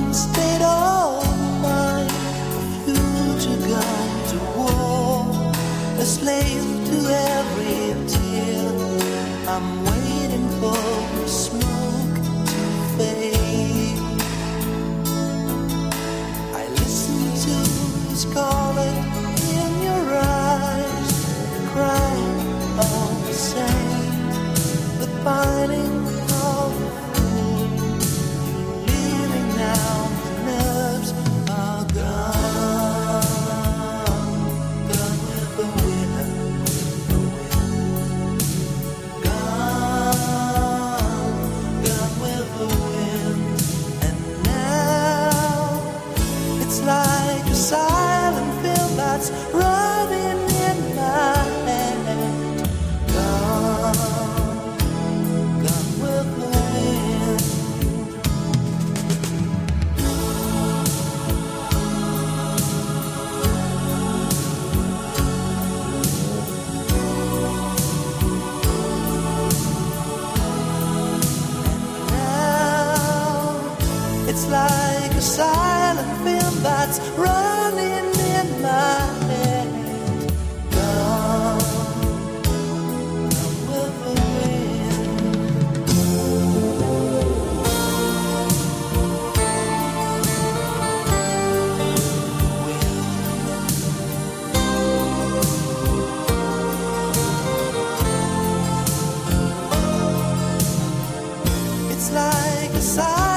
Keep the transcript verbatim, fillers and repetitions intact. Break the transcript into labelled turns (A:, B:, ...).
A: state of mind. Future gone to war, a slave to every tear. I'm waiting for the smoke to fade. I listen to the scarlet in your eyes, the crying of the same, the pining of the fool. You're leaving now, the nerves are gone, gone with the wind, gone, gone with the wind. And now it's like a silent film that's running in my head. Gone, gone with the wind. Now it's like a silent film that's running in my head. Gone, gone with the wind. It's like a silent